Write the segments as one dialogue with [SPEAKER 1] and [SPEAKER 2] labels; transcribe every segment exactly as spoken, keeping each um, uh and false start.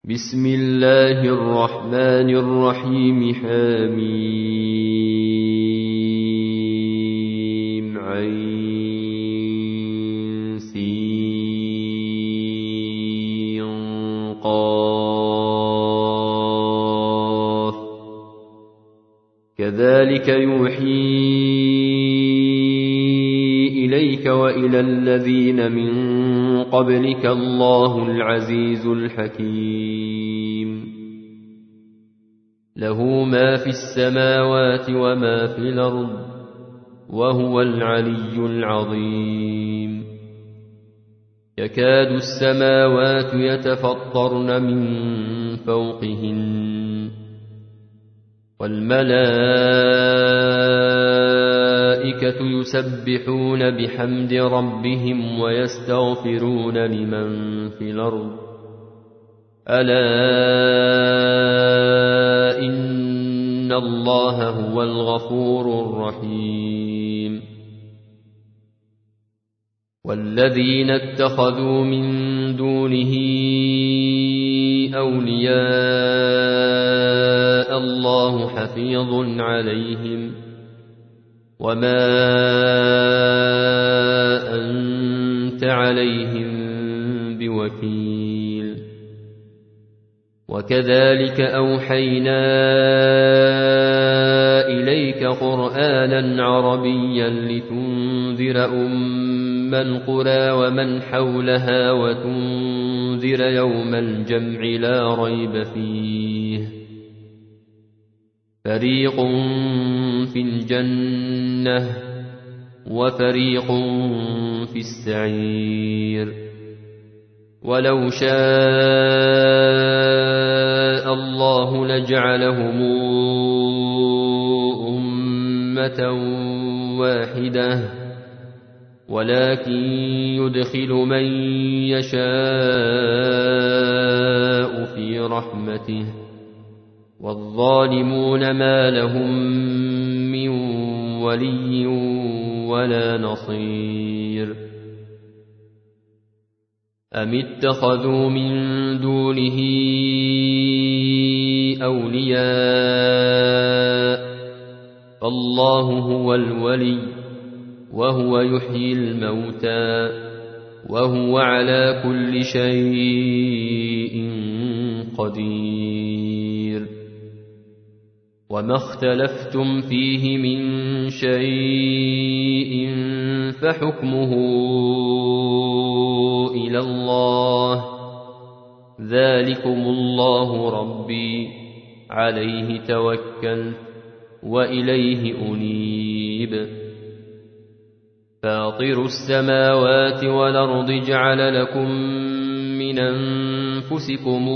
[SPEAKER 1] بسم الله الرحمن الرحيم حميم عين سين قاف كذلك يوحي إليك وإلى الذين من قبلك الله العزيز الحكيم له ما في السماوات وما في الأرض وهو العلي العظيم يكاد السماوات يتفطرن من فوقهن والملائكة يسبحون بحمد ربهم ويستغفرون لمن في الأرض ألا إن الله هو الغفور الرحيم والذين اتخذوا من دونه أولياء الله حفيظ عليهم وما أنت عليهم بوكيل وكذلك أوحينا إليك قرآنا عربيا لتنذر أم القرى ومن حولها وتنذر يوم الجمع لا ريب فيه فريق في الجنة وفريق في السعير ولو شاء الله لجعلهم أمة واحدة ولكن يدخل من يشاء في رحمته والظالمون ما لهم من ولي ولا نصير أم اتخذوا من دونه أولياء فالله هو الولي وهو يحيي الموتى وهو على كل شيء قدير وما اختلفتم فيه من شيء فحكمه إلى الله ذلكم الله ربي عليه توكلت وإليه أنيب فاطر السماوات والأرض جعل لكم من أنفسكم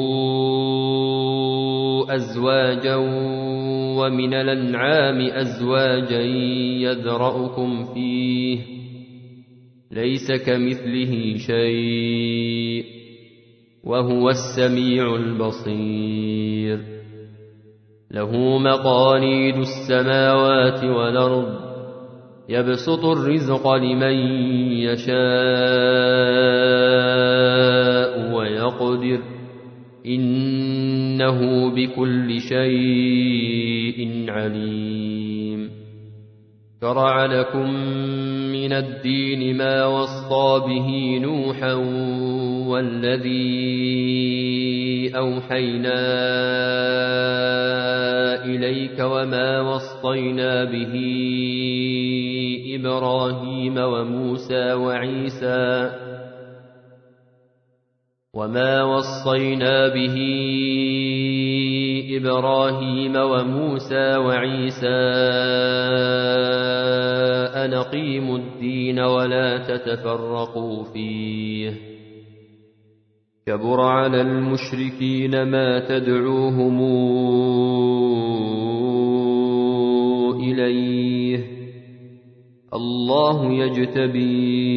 [SPEAKER 1] أزواجا ومن الأنعام أزواجا يذرأكم فيه ليس كمثله شيء وهو السميع البصير له مقاليد السماوات والأرض يبسط الرزق لمن يشاء ويقدر إنه بكل شيء عليم شرع لكم من الدين ما وصى به نوحا والذي أوحينا إليك وما وصينا به إبراهيم وموسى وعيسى وما وصينا به إبراهيم وموسى وعيسى أن أقيموا الدين ولا تتفرقوا فيه كبر على المشركين ما تدعوهم إليه الله يجتبي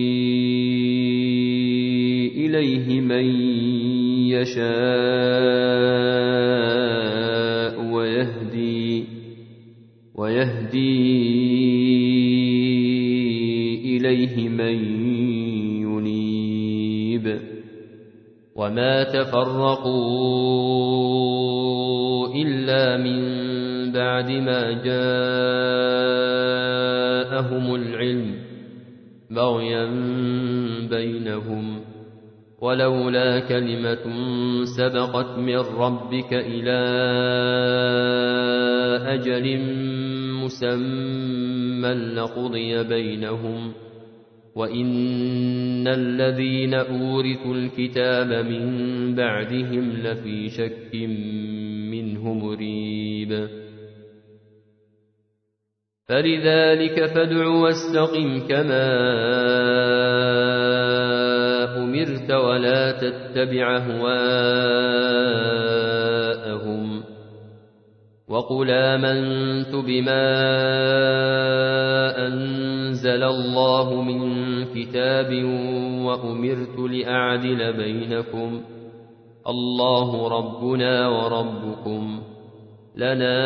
[SPEAKER 1] إليه من يشاء ويهدي ويهدي إليه من ينيب وما تفرقوا إلا من بعد ما جاءهم العلم بغيا بينهم ولولا كلمة سبقت من ربك إلى أجل مسمى لقضي بينهم وإن الذين أورثوا الكتاب من بعدهم لفي شك منه مريب فلذلك فادع واستقم كما أمرت ولا تتبع أهواءهم وقل آمنت بما أنزل الله من كتاب وأمرت لأعدل بينكم الله ربنا وربكم لنا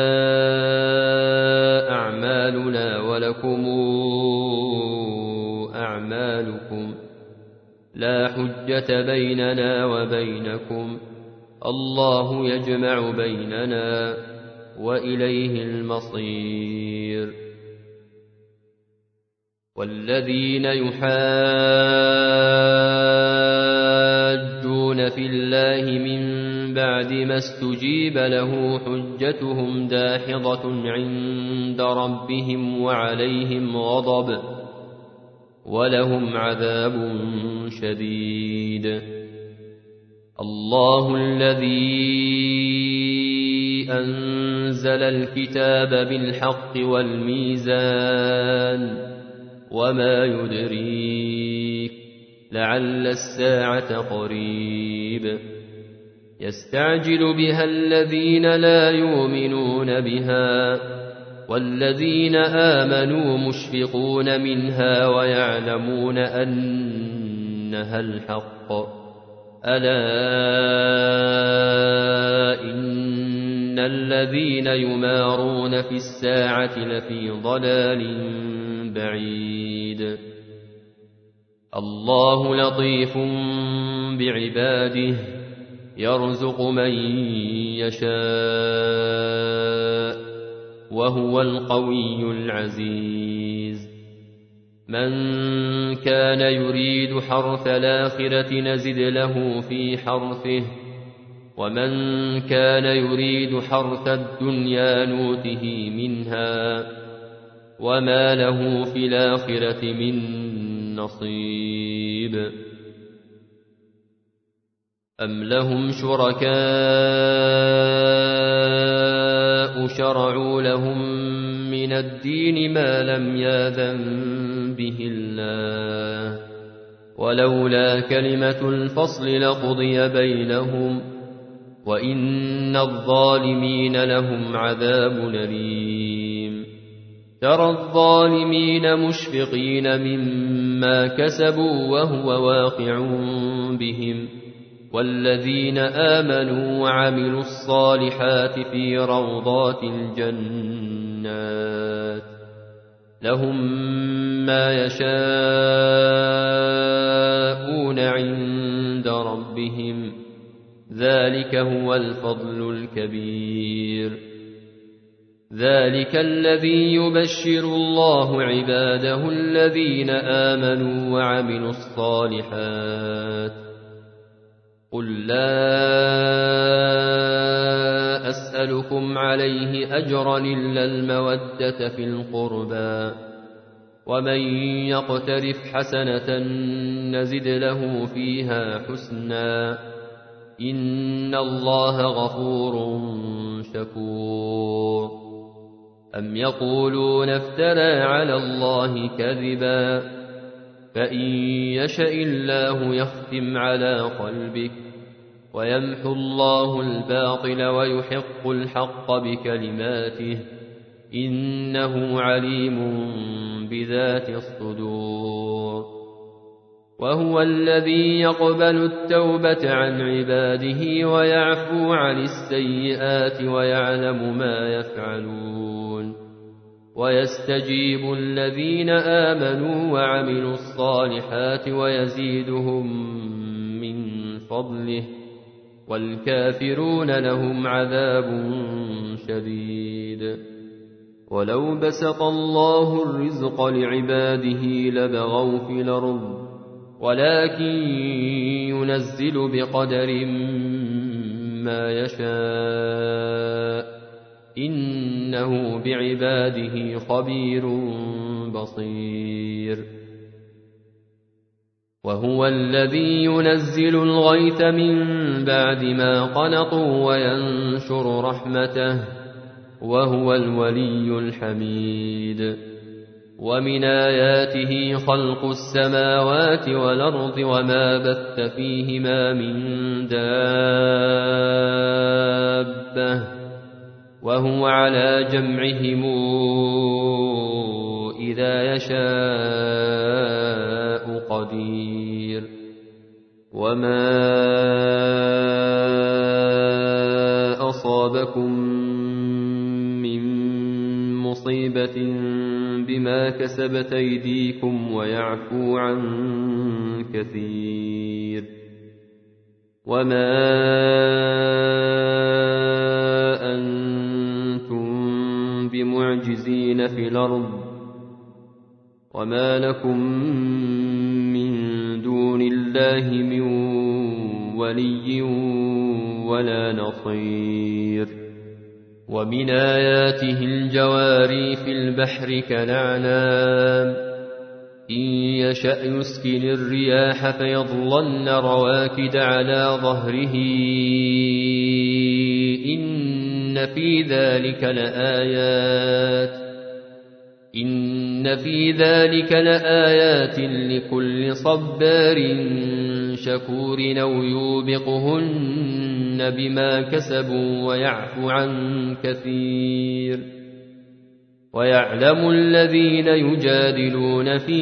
[SPEAKER 1] أعمالنا ولكم أعمالكم لا حجة بيننا وبينكم الله يجمع بيننا وإليه المصير والذين يحاجون في الله من بعد ما استجيب له حجتهم داحضة عند ربهم وعليهم غضب ولهم عذاب شديد الله الذي أنزل الكتاب بالحق والميزان وما يدريك لعل الساعة قريب يستعجل بها الذين لا يؤمنون بها والذين آمنوا مشفقون منها ويعلمون أنها الحق ألا إن الذين يمارون في الساعة لفي ضلال بعيد الله لطيف بعباده يرزق من يشاء وهو القوي العزيز من كان يريد حرث الآخرة نزد له في حرثه ومن كان يريد حرث الدنيا نوته منها وما له في الآخرة من نصيب أم لهم شركاء شرعوا لهم من الدين ما لم يأذن به الله ولولا كلمة الفصل لقضي بينهم وإن الظالمين لهم عذاب أليم ترى الظالمين مشفقين مما كسبوا وهو واقع بهم والذين آمنوا وعملوا الصالحات في روضات الجنات لهم ما يشاءون عند ربهم ذلك هو الفضل الكبير ذلك الذي يبشر الله عباده الذين آمنوا وعملوا الصالحات قل لا أسألكم عليه أجرا إلا المودة في القربى ومن يقترف حسنة نزد له فيها حسنا إن الله غفور شكور أم يقولون افترى على الله كذبا فإن يشأ الله يختم على قلبك ويمحو الله الباطل ويحق الحق بكلماته إنه عليم بذات الصدور وهو الذي يقبل التوبة عن عباده ويعفو عن السيئات ويعلم ما يفعلون ويستجيب الذين آمنوا وعملوا الصالحات ويزيدهم من فضله والكافرون لهم عذاب شديد. ولو بسط الله الرزق لعباده لبغوا في الأرض ولكن ينزل بقدر ما يشاء إنه بعباده خبير بصير. وهو الذي ينزل الغيث من بعد ما قنطوا وينشر رحمته وهو الولي الحميد. ومن آياته خلق السماوات والأرض وما بث فيهما من دابة وهو على جمعهم إذا يشاء قدير. وما أصابكم من مصيبة بما كسبت أيديكم ويعفو عن كثير. وما أنتم بمعجزين في الأرض وما لكم من دون الله من ولي ولا نصير. ومن آياته الجواري في البحر كالأعلام إن يشأ يسكن الرياح فيظللن رواكد على ظهره إن في ذلك لآيات إن في ذلك لآيات لكل صبار شكور أو يوبقهن بما كسبوا ويعفو عن كثير. ويعلم الذين يجادلون في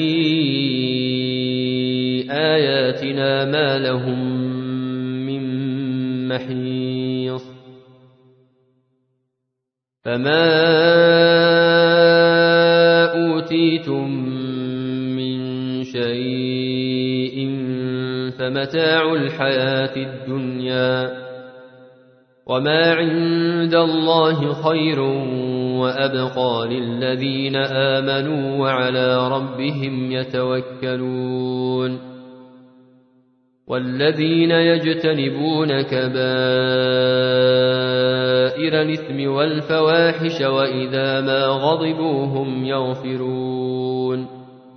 [SPEAKER 1] آياتنا ما لهم من محيص. فما أوتيتم من شيء فمتاع الحياة الدنيا وما عند الله خير وأبقى للذين آمنوا وعلى ربهم يتوكلون. والذين يجتنبون كبائر الإثم والفواحش وإذا ما غضبوا هم يغفرون.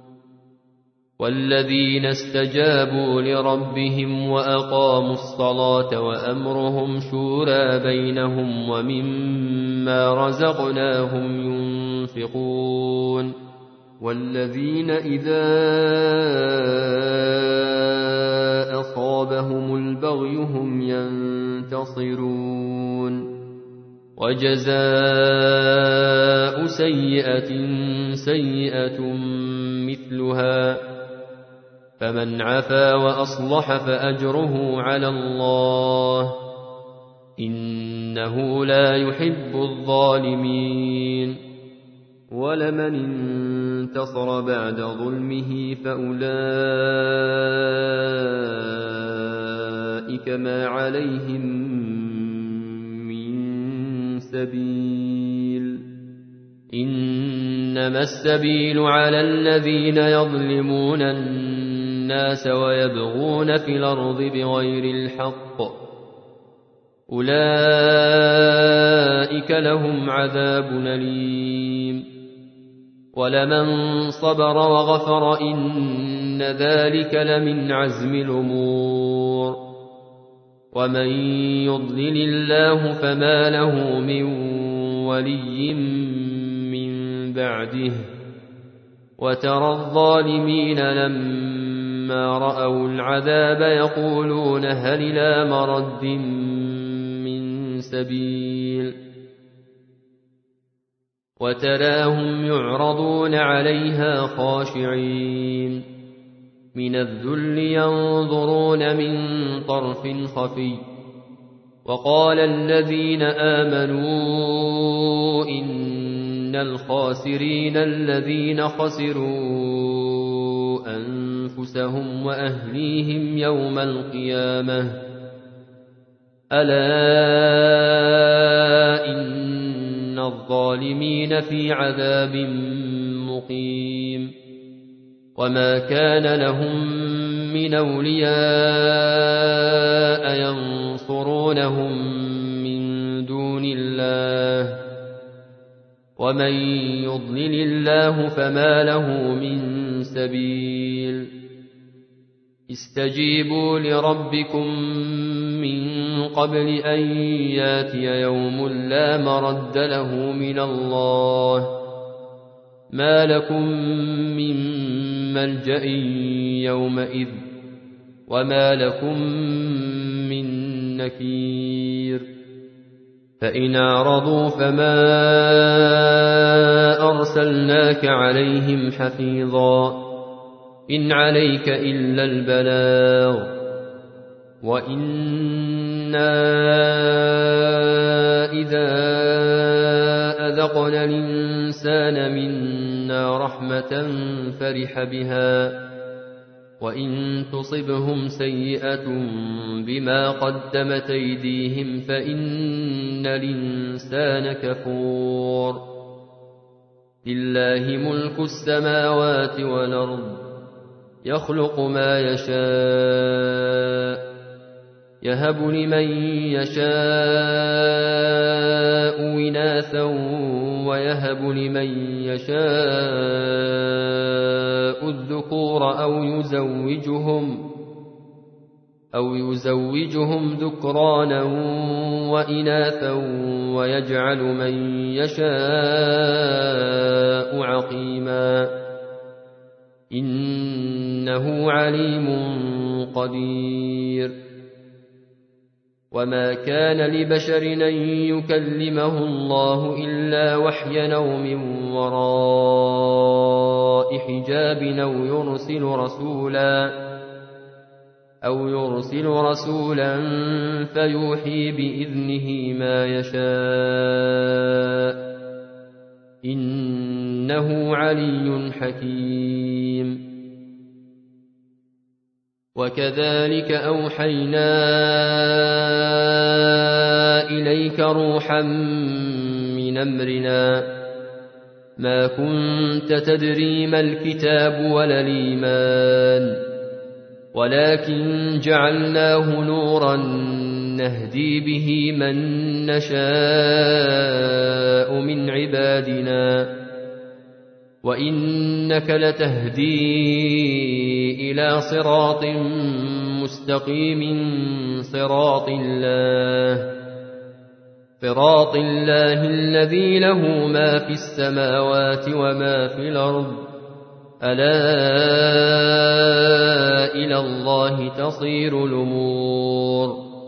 [SPEAKER 1] والذين استجابوا لربهم وأقاموا الصلاة وأمرهم شورى بينهم ومما رزقناهم ينفقون. والذين إذا أصابهم البغي هم ينتصرون. وجزاء سيئة سيئة مثلها فمن عفا وأصلح فأجره على الله إنه لا يحب الظالمين. ولمن انتصر بعد ظلمه فأولئك ما عليهم من سبيل إنما السبيل على الذين يظلمون الناس ويبغون في الأرض بغير الحق أولئك لهم عذاب أليم. ولمن صبر وغفر إن ذلك لمن عزم الأمور. ومن يضلل الله فما له من ولي من بعده. وترى الظالمين لما رأوا العذاب يقولون هل إلى مرد من سبيل. وتراهم يعرضون عليها خاشعين من الذل ينظرون من طرف خفي. وقال الذين آمنوا إن الخاسرين الذين خسروا أنفسهم أنفسهم وأهليهم يوم القيامة ألا إن الظالمين في عذاب مقيم وما كان لهم من أولياء ينصرونهم من دون الله ومن يضلل الله فما له من سبيل استجيبوا لربكم من قبل أن ياتي يوم لا مرد له من الله ما لكم من ملجأ يومئذ وما لكم من نكير فإن أعرضوا فما أرسلناك عليهم حفيظا إن عليك إلا البلاغ وإنا إذا أذقنا الإنسان منا رحمة فرح بها وإن تصبهم سيئة بما قدمت أيديهم فإن الإنسان كفور لله ملك السماوات والأرض يخلق ما يشاء يهب لمن يشاء إناثا ويهب لمن يشاء الذكور أو يزوجهم أو يزوجهم ذكرانا وإناثا ويجعل من يشاء عقيما إنه عليم قدير وما كان لبشر أن يكلمه الله إلا وحيا أو من وراء حجاب أو يرسل رسولا أو يرسل رسولا فيوحي بإذنه ما يشاء إنه علي حكيم وكذلك أوحينا إليك روحا من أمرنا ما كنت تدري ما الكتاب ولا الإيمان ولكن جعلناه نورا نهدي به من نشاء من عبادنا وإنك لتهدي إلى صراط مستقيم صراط الله صراط الله الذي له ما في السماوات وما في الأرض ألا إلى الله تصير الأمور